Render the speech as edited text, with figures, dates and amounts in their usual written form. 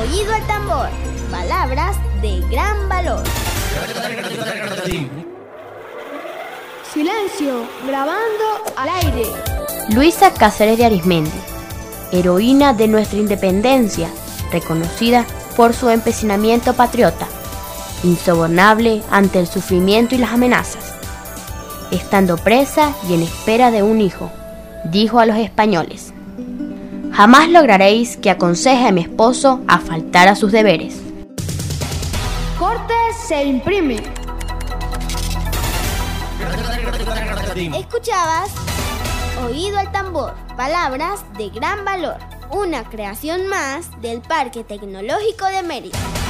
Oído al tambor, palabras de gran valor. Silencio, grabando al aire. Luisa Cáceres de Arizmendi, heroína de nuestra independencia, reconocida por su empecinamiento patriota, insobornable ante el sufrimiento y las amenazas. Estando presa y en espera de un hijo, dijo a los españoles: jamás lograréis que aconseje a mi esposo a faltar a sus deberes. Corte se imprime. Escuchabas Oído al tambor, palabras de gran valor. Una creación más del Parque Tecnológico de Mérida.